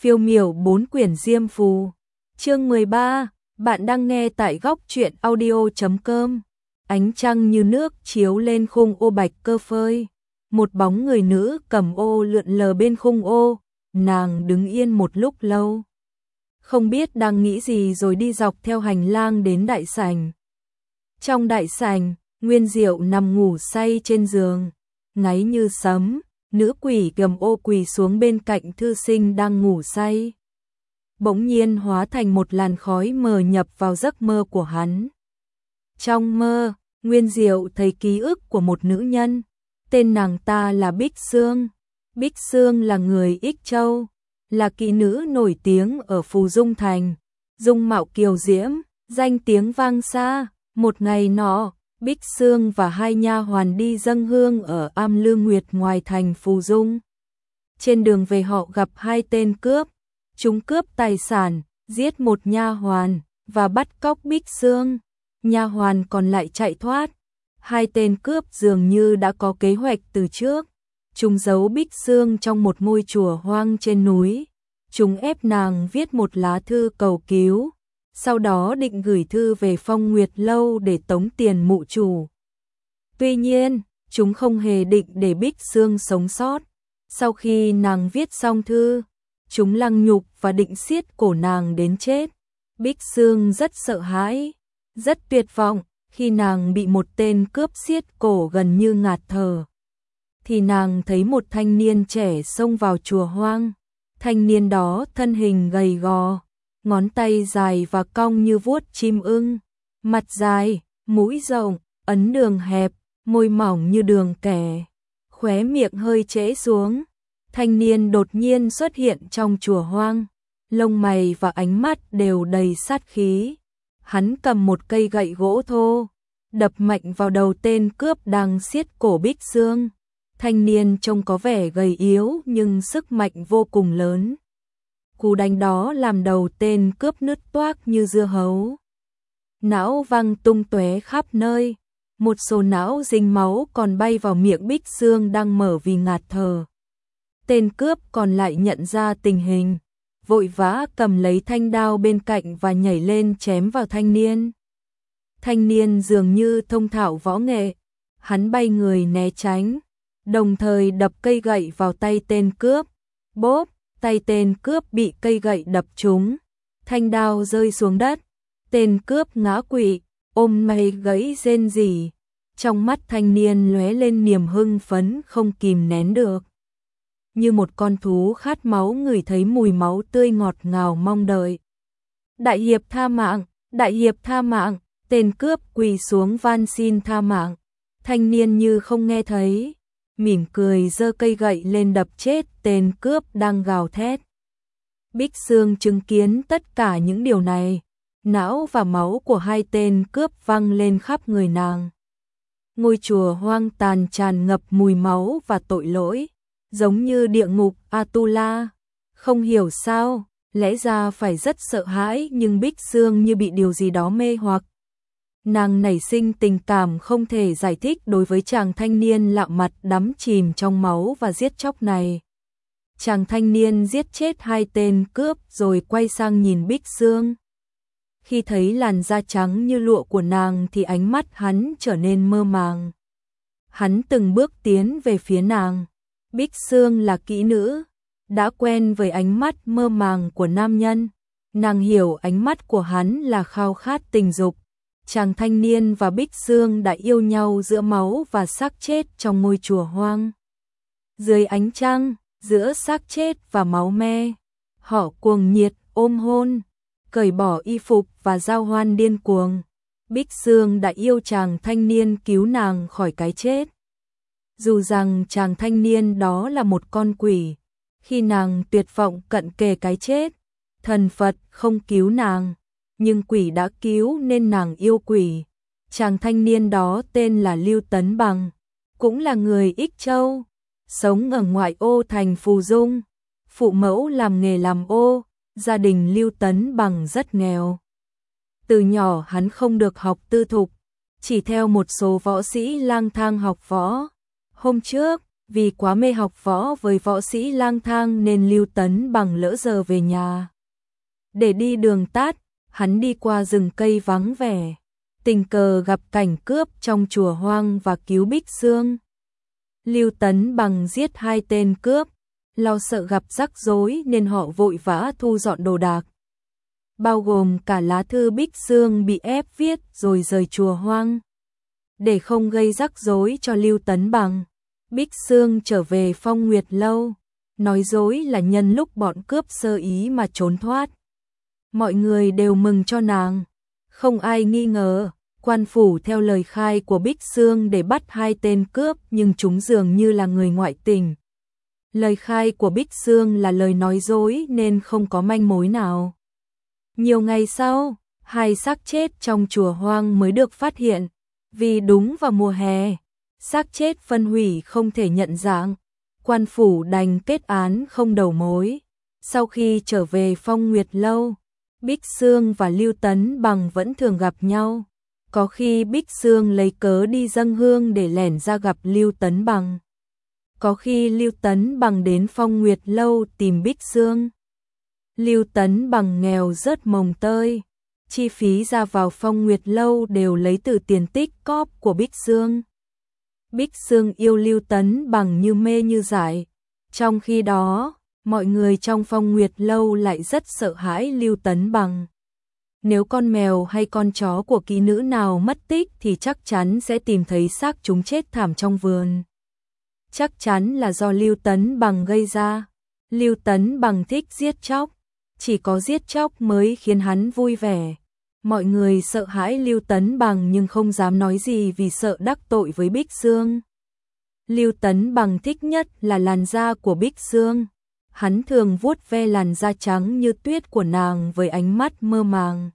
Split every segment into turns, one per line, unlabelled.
Phiêu miểu 4 quyển diêm phù. Chương 13, bạn đang nghe tại góc truyện audio.com. Ánh trăng như nước chiếu lên khung ô bạch cơ phơi. Một bóng người nữ cầm ô lượn lờ bên khung ô, nàng đứng yên một lúc lâu. Không biết đang nghĩ gì rồi đi dọc theo hành lang đến đại sảnh. Trong đại sảnh, Nguyên Diệu nằm ngủ say trên giường, ngáy như sấm. Nữ quỷ cầm ô quỳ xuống bên cạnh thư sinh đang ngủ say. Bỗng nhiên hóa thành một làn khói mờ nhập vào giấc mơ của hắn. Trong mơ, Nguyên Diệu thấy ký ức của một nữ nhân. Tên nàng ta là Bích Sương. Bích Sương là người Ích Châu, là kỹ nữ nổi tiếng ở Phù Dung Thành. Dung mạo kiều diễm, danh tiếng vang xa. Một ngày nọ, Bích Sương và hai nha hoàn đi dâng hương ở Am Lư Nguyệt ngoài thành Phù Dung. Trên đường về họ gặp hai tên cướp. Chúng cướp tài sản, giết một nha hoàn và bắt cóc Bích Sương. Nha hoàn còn lại chạy thoát. Hai tên cướp dường như đã có kế hoạch từ trước. Chúng giấu Bích Sương trong một ngôi chùa hoang trên núi. Chúng ép nàng viết một lá thư cầu cứu. Sau đó định gửi thư về Phong Nguyệt Lâu để tống tiền mụ chủ. Tuy nhiên, chúng không hề định để Bích Sương sống sót. Sau khi nàng viết xong thư, chúng lăng nhục và định siết cổ nàng đến chết. Bích Sương rất sợ hãi, rất tuyệt vọng. Khi nàng bị một tên cướp siết cổ gần như ngạt thở, thì nàng thấy một thanh niên trẻ xông vào chùa hoang. Thanh niên đó thân hình gầy gò, ngón tay dài và cong như vuốt chim ưng, mặt dài, mũi rộng, ấn đường hẹp, môi mỏng như đường kẻ, khóe miệng hơi trễ xuống. Thanh niên đột nhiên xuất hiện trong chùa hoang, lông mày và ánh mắt đều đầy sát khí. Hắn cầm một cây gậy gỗ thô, đập mạnh vào đầu tên cướp đang siết cổ Bích Sương. Thanh niên trông có vẻ gầy yếu nhưng sức mạnh vô cùng lớn. Cú đánh đó làm đầu tên cướp nứt toác như dưa hấu. Não văng tung tóe khắp nơi. Một số não dính máu còn bay vào miệng Bích Sương đang mở vì ngạt thở. Tên cướp còn lại nhận ra tình hình, vội vã cầm lấy thanh đao bên cạnh và nhảy lên chém vào thanh niên. Thanh niên dường như thông thạo võ nghệ, hắn bay người né tránh, đồng thời đập cây gậy vào tay tên cướp. Bốp, tay tên cướp bị cây gậy đập trúng, thanh đao rơi xuống đất. Tên cướp ngã quỵ, ôm mây gãy rên rỉ. Trong mắt thanh niên lóe lên niềm hưng phấn không kìm nén được. Như một con thú khát máu ngửi thấy mùi máu tươi ngọt ngào mong đợi. Đại hiệp tha mạng, đại hiệp tha mạng. Tên cướp quỳ xuống van xin tha mạng. Thanh niên như không nghe thấy, mỉm cười giơ cây gậy lên đập chết tên cướp đang gào thét. Bích Sương chứng kiến tất cả những điều này, não và máu của hai tên cướp văng lên khắp người nàng. Ngôi chùa hoang tàn tràn ngập mùi máu và tội lỗi, giống như địa ngục Atula. Không hiểu sao, lẽ ra phải rất sợ hãi nhưng Bích Sương như bị điều gì đó mê hoặc. Nàng nảy sinh tình cảm không thể giải thích đối với chàng thanh niên lạ mặt đắm chìm trong máu và giết chóc này. Chàng thanh niên giết chết hai tên cướp rồi quay sang nhìn Bích Sương. Khi thấy làn da trắng như lụa của nàng thì ánh mắt hắn trở nên mơ màng. Hắn từng bước tiến về phía nàng. Bích Sương là kỹ nữ, đã quen với ánh mắt mơ màng của nam nhân. Nàng hiểu ánh mắt của hắn là khao khát tình dục. Chàng thanh niên và Bích Sương đã yêu nhau giữa máu và xác chết trong ngôi chùa hoang. Dưới ánh trăng, giữa xác chết và máu me, họ cuồng nhiệt ôm hôn, cởi bỏ y phục và giao hoan điên cuồng. Bích Sương đã yêu chàng thanh niên cứu nàng khỏi cái chết. Dù rằng chàng thanh niên đó là một con quỷ, khi nàng tuyệt vọng cận kề cái chết, thần Phật không cứu nàng, nhưng quỷ đã cứu nên nàng yêu quỷ. Chàng thanh niên đó tên là Lưu Tấn Bằng, cũng là người Ích Châu, sống ở ngoại ô thành Phù Dung. Phụ mẫu làm nghề làm ô, gia đình Lưu Tấn Bằng rất nghèo. Từ nhỏ hắn không được học tư thục, chỉ theo một số võ sĩ lang thang học võ. Hôm trước, Vì quá mê học võ với võ sĩ lang thang nên Lưu Tấn Bằng lỡ giờ về nhà. Để đi đường tắt, hắn đi qua rừng cây vắng vẻ, tình cờ gặp cảnh cướp trong chùa hoang và cứu Bích Xương. Lưu Tấn Bằng giết 2 tên cướp, lo sợ gặp rắc rối nên họ vội vã thu dọn đồ đạc, bao gồm cả lá thư Bích Xương bị ép viết rồi rời chùa hoang. Để không gây rắc rối cho Lưu Tấn Bằng, Bích Xương trở về Phong Nguyệt Lâu, nói dối là nhân lúc bọn cướp sơ ý mà trốn thoát. Mọi người đều mừng cho nàng, không ai nghi ngờ. Quan phủ theo lời khai của Bích Xương để bắt 2 tên cướp nhưng chúng dường như là người ngoại tình. Lời khai của Bích Xương là lời nói dối nên không có manh mối nào. Nhiều ngày sau, 2 xác chết trong chùa hoang mới được phát hiện. Vì đúng vào mùa hè, xác chết phân hủy không thể nhận dạng. Quan phủ đành kết án không đầu mối. Sau khi trở về Phong Nguyệt Lâu, Bích Xương và Lưu Tấn Bằng vẫn thường gặp nhau. Có khi Bích Xương lấy cớ đi dâng hương để lẻn ra gặp Lưu Tấn Bằng. Có khi Lưu Tấn Bằng đến Phong Nguyệt Lâu tìm Bích Xương. Lưu Tấn Bằng nghèo rớt mồng tơi, chi phí ra vào Phong Nguyệt Lâu đều lấy từ tiền tích cóp của Bích Xương. Bích Xương yêu Lưu Tấn Bằng như mê như dại. Trong khi đó, mọi người trong Phong Nguyệt Lâu lại rất sợ hãi Lưu Tấn Bằng. Nếu con mèo hay con chó của kỹ nữ nào mất tích thì chắc chắn sẽ tìm thấy xác chúng chết thảm trong vườn. Chắc chắn là do Lưu Tấn Bằng gây ra. Lưu Tấn Bằng thích giết chóc, chỉ có giết chóc mới khiến hắn vui vẻ. Mọi người sợ hãi Lưu Tấn Bằng nhưng không dám nói gì vì sợ đắc tội với Bích Xương. Lưu Tấn Bằng thích nhất là làn da của Bích Xương. Hắn thường vuốt ve làn da trắng như tuyết của nàng với ánh mắt mơ màng.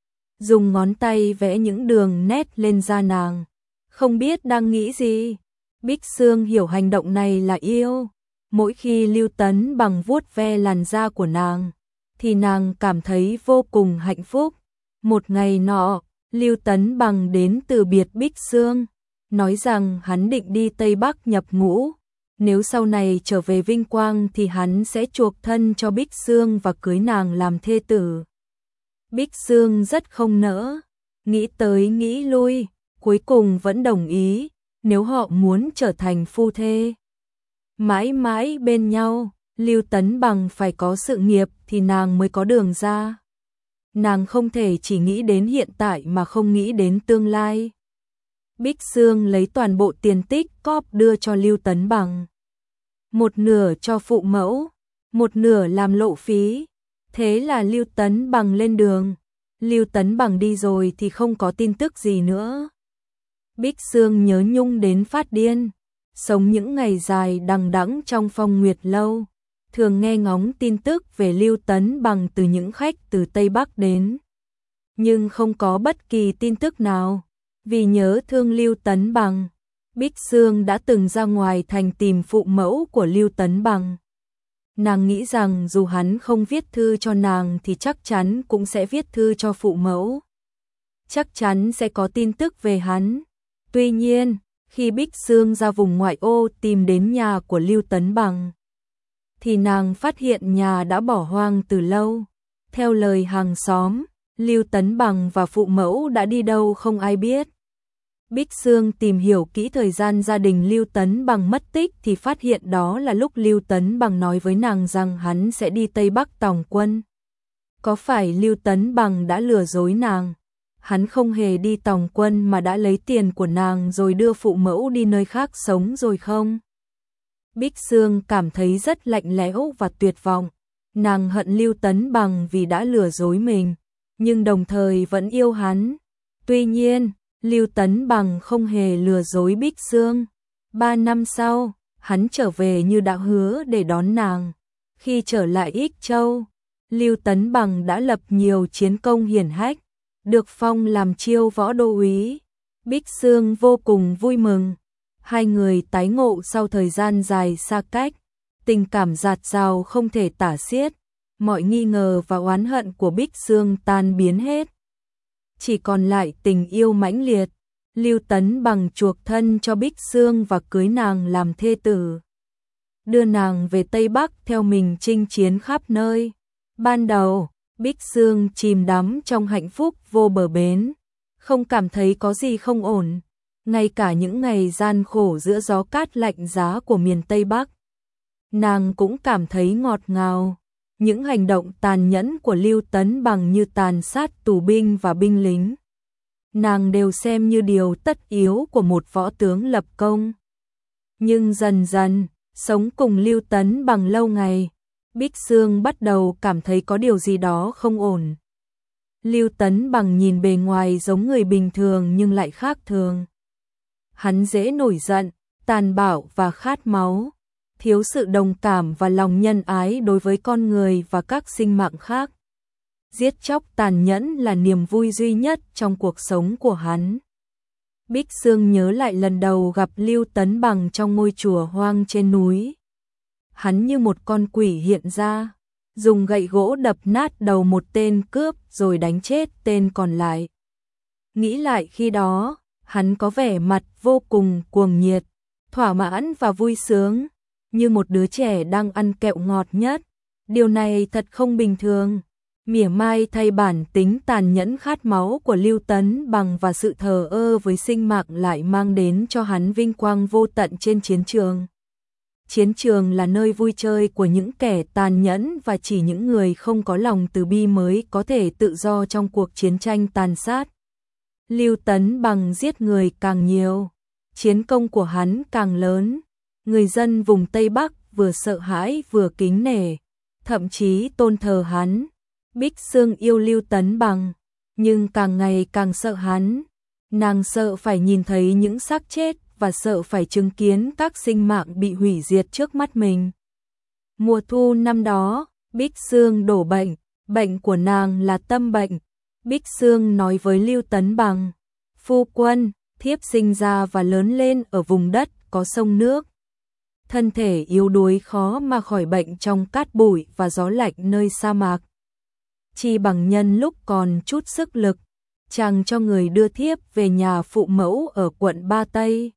Dùng ngón tay vẽ những đường nét lên da nàng. Không biết đang nghĩ gì. Bích Xương hiểu hành động này là yêu. Mỗi khi Lưu Tấn Bằng vuốt ve làn da của nàng, thì nàng cảm thấy vô cùng hạnh phúc. Một ngày nọ, Lưu Tấn Bằng đến từ biệt Bích Xương, nói rằng hắn định đi Tây Bắc nhập ngũ. Nếu sau này trở về vinh quang thì hắn sẽ chuộc thân cho Bích Xương và cưới nàng làm thê tử. Bích Xương rất không nỡ, nghĩ tới nghĩ lui, cuối cùng vẫn đồng ý, nếu họ muốn trở thành phu thê. Mãi mãi bên nhau, Lưu Tấn Bằng phải có sự nghiệp thì nàng mới có đường ra. Nàng không thể chỉ nghĩ đến hiện tại mà không nghĩ đến tương lai. Bích Xương lấy toàn bộ tiền tích cóp đưa cho Lưu Tấn Bằng. Một nửa cho phụ mẫu, một nửa làm lộ phí. Thế là Lưu Tấn Bằng lên đường. Lưu Tấn Bằng đi rồi thì không có tin tức gì nữa. Bích Xương nhớ nhung đến phát điên, sống những ngày dài đằng đẵng trong Phong Nguyệt Lâu, thường nghe ngóng tin tức về Lưu Tấn Bằng từ những khách từ Tây Bắc đến. Nhưng không có bất kỳ tin tức nào. Vì nhớ thương Lưu Tấn Bằng, Bích Xương đã từng ra ngoài thành tìm phụ mẫu của Lưu Tấn Bằng. Nàng nghĩ rằng dù hắn không viết thư cho nàng thì chắc chắn cũng sẽ viết thư cho phụ mẫu. Chắc chắn sẽ có tin tức về hắn. Tuy nhiên, khi Bích Xương ra vùng ngoại ô tìm đến nhà của Lưu Tấn Bằng, thì nàng phát hiện nhà đã bỏ hoang từ lâu. Theo lời hàng xóm, Lưu Tấn Bằng và phụ mẫu đã đi đâu không ai biết. Bích Xương tìm hiểu kỹ thời gian gia đình Lưu Tấn Bằng mất tích thì phát hiện đó là lúc Lưu Tấn Bằng nói với nàng rằng hắn sẽ đi Tây Bắc tòng quân. Có phải Lưu Tấn Bằng đã lừa dối nàng? Hắn không hề đi tòng quân mà đã lấy tiền của nàng rồi đưa phụ mẫu đi nơi khác sống rồi không? Bích Xương cảm thấy rất lạnh lẽo và tuyệt vọng. Nàng hận Lưu Tấn Bằng vì đã lừa dối mình, nhưng đồng thời vẫn yêu hắn. Tuy nhiên, Lưu Tấn Bằng không hề lừa dối Bích Xương. 3 năm sau, hắn trở về như đã hứa để đón nàng. Khi trở lại Ích Châu, Lưu Tấn Bằng đã lập nhiều chiến công hiển hách, được phong làm chiêu võ đô úy. Bích Xương vô cùng vui mừng. Hai người tái ngộ sau thời gian dài xa cách, tình cảm dạt dào không thể tả xiết. Mọi nghi ngờ và oán hận của Bích Xương tan biến hết. Chỉ còn lại tình yêu mãnh liệt. Lưu Tấn Bằng chuộc thân cho Bích Xương và cưới nàng làm thê tử, đưa nàng về Tây Bắc theo mình chinh chiến khắp nơi. Ban đầu, Bích Xương chìm đắm trong hạnh phúc vô bờ bến, không cảm thấy có gì không ổn, ngay cả những ngày gian khổ giữa gió cát lạnh giá của miền Tây Bắc. Nàng cũng cảm thấy ngọt ngào. Những hành động tàn nhẫn của Lưu Tấn Bằng như tàn sát tù binh và binh lính, nàng đều xem như điều tất yếu của một võ tướng lập công. Nhưng dần dần, sống cùng Lưu Tấn Bằng lâu ngày, Bích Xương bắt đầu cảm thấy có điều gì đó không ổn. Lưu Tấn Bằng nhìn bề ngoài giống người bình thường nhưng lại khác thường. Hắn dễ nổi giận, tàn bạo và khát máu, thiếu sự đồng cảm và lòng nhân ái đối với con người và các sinh mạng khác. Giết chóc tàn nhẫn là niềm vui duy nhất trong cuộc sống của hắn. Bích Xương nhớ lại lần đầu gặp Lưu Tấn Bằng trong ngôi chùa hoang trên núi. Hắn như một con quỷ hiện ra, dùng gậy gỗ đập nát đầu một tên cướp rồi đánh chết tên còn lại. Nghĩ lại khi đó, hắn có vẻ mặt vô cùng cuồng nhiệt, thỏa mãn và vui sướng, như một đứa trẻ đang ăn kẹo ngọt nhất. Điều này thật không bình thường. Mỉa mai thay bản tính tàn nhẫn khát máu của Lưu Tấn Bằng và sự thờ ơ với sinh mạng lại mang đến cho hắn vinh quang vô tận trên chiến trường. Chiến trường là nơi vui chơi của những kẻ tàn nhẫn và chỉ những người không có lòng từ bi mới có thể tự do trong cuộc chiến tranh tàn sát. Lưu Tấn Bằng giết người càng nhiều, chiến công của hắn càng lớn. Người dân vùng Tây Bắc vừa sợ hãi vừa kính nể, thậm chí tôn thờ hắn. Bích Xương yêu Lưu Tấn Bằng, nhưng càng ngày càng sợ hắn. Nàng sợ phải nhìn thấy những xác chết và sợ phải chứng kiến các sinh mạng bị hủy diệt trước mắt mình. Mùa thu năm đó, Bích Xương đổ bệnh, bệnh của nàng là tâm bệnh. Bích Xương nói với Lưu Tấn Bằng, phu quân, thiếp sinh ra và lớn lên ở vùng đất có sông nước. Thân thể yếu đuối khó mà khỏi bệnh trong cát bụi và gió lạnh nơi sa mạc. Chi bằng nhân lúc còn chút sức lực, chàng cho người đưa thiếp về nhà phụ mẫu ở quận Ba Tây.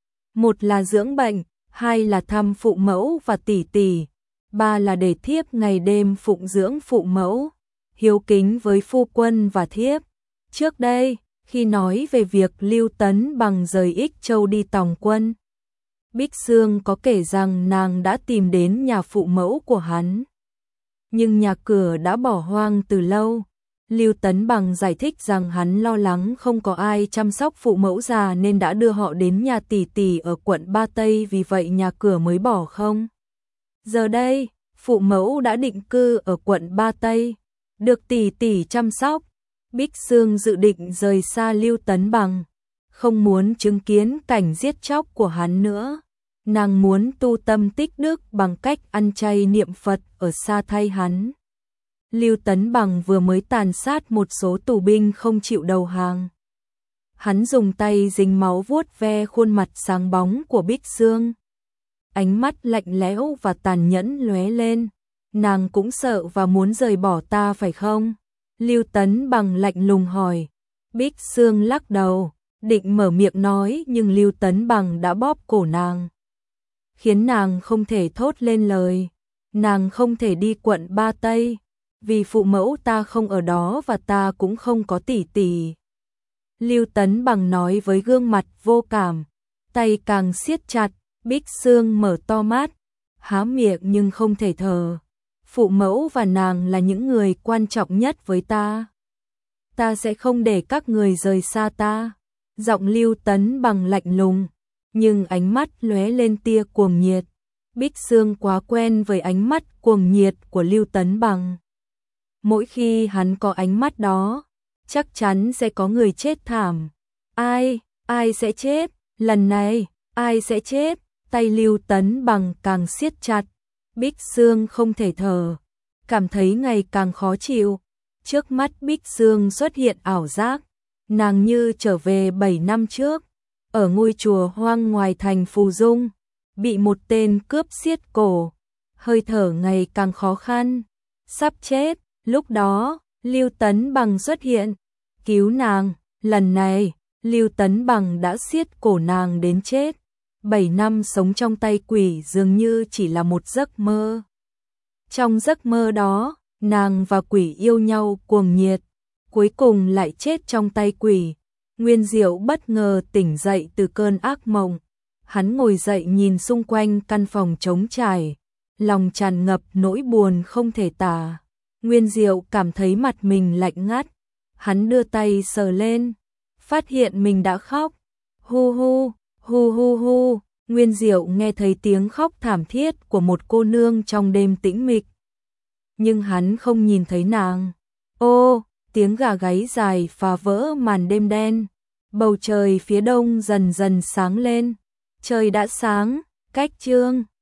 Một là dưỡng bệnh, hai là thăm phụ mẫu và tỷ tỷ, ba là để thiếp ngày đêm phụng dưỡng phụ mẫu, hiếu kính với phu quân và thiếp. Trước đây, khi nói về việc Lưu Tấn Bằng rời Ích Châu đi tòng quân, Bích Xương có kể rằng nàng đã tìm đến nhà phụ mẫu của hắn. Nhưng nhà cửa đã bỏ hoang từ lâu. Lưu Tấn Bằng giải thích rằng hắn lo lắng không có ai chăm sóc phụ mẫu già nên đã đưa họ đến nhà tỷ tỷ ở quận Ba Tây, vì vậy nhà cửa mới bỏ không. Giờ đây, phụ mẫu đã định cư ở quận Ba Tây, được tỷ tỷ chăm sóc. Bích Xương dự định rời xa Lưu Tấn Bằng, không muốn chứng kiến cảnh giết chóc của hắn nữa. Nàng muốn tu tâm tích đức bằng cách ăn chay niệm Phật ở xa thay hắn. Lưu Tấn Bằng vừa mới tàn sát một số tù binh không chịu đầu hàng. Hắn dùng tay dính máu vuốt ve khuôn mặt sáng bóng của Bích Xương. Ánh mắt lạnh lẽo và tàn nhẫn lóe lên. Nàng cũng sợ và muốn rời bỏ ta phải không? Lưu Tấn Bằng lạnh lùng hỏi. Bích Xương lắc đầu, định mở miệng nói nhưng Lưu Tấn Bằng đã bóp cổ nàng, khiến nàng không thể thốt lên lời. Nàng không thể đi quận Ba Tây, vì phụ mẫu ta không ở đó và ta cũng không có tỷ tỷ. Lưu Tấn Bằng nói với gương mặt vô cảm, tay càng siết chặt. Bích Xương mở to mắt, há miệng nhưng không thể thở. Phụ mẫu và nàng là những người quan trọng nhất với ta. Ta sẽ không để các người rời xa ta. Giọng Lưu Tấn Bằng lạnh lùng, nhưng ánh mắt lóe lên tia cuồng nhiệt. Bích Xương quá quen với ánh mắt cuồng nhiệt của Lưu Tấn Bằng. Mỗi khi hắn có ánh mắt đó, chắc chắn sẽ có người chết thảm. Ai sẽ chết? Lần này, ai sẽ chết? Tay Lưu Tấn Bằng càng siết chặt. Bích Xương không thể thở, cảm thấy ngày càng khó chịu. Trước mắt Bích Xương xuất hiện ảo giác, nàng như trở về 7 năm trước, ở ngôi chùa hoang ngoài thành Phù Dung, bị một tên cướp siết cổ, hơi thở ngày càng khó khăn, sắp chết. Lúc đó, Lưu Tấn Bằng xuất hiện, cứu nàng. Lần này, Lưu Tấn Bằng đã siết cổ nàng đến chết. 7 năm sống trong tay quỷ dường như chỉ là một giấc mơ. Trong giấc mơ đó, nàng và quỷ yêu nhau cuồng nhiệt, cuối cùng lại chết trong tay quỷ. Nguyên Diệu bất ngờ tỉnh dậy từ cơn ác mộng. Hắn ngồi dậy nhìn xung quanh căn phòng trống trải, lòng tràn ngập nỗi buồn không thể tả. Nguyên Diệu cảm thấy mặt mình lạnh ngắt. Hắn đưa tay sờ lên, phát hiện mình đã khóc. Hu hu, hu hu hu. Nguyên Diệu nghe thấy tiếng khóc thảm thiết của một cô nương trong đêm tĩnh mịch. Nhưng hắn không nhìn thấy nàng. Ô, tiếng gà gáy dài phá vỡ màn đêm đen. Bầu trời phía đông dần dần sáng lên. Trời đã sáng, cách chương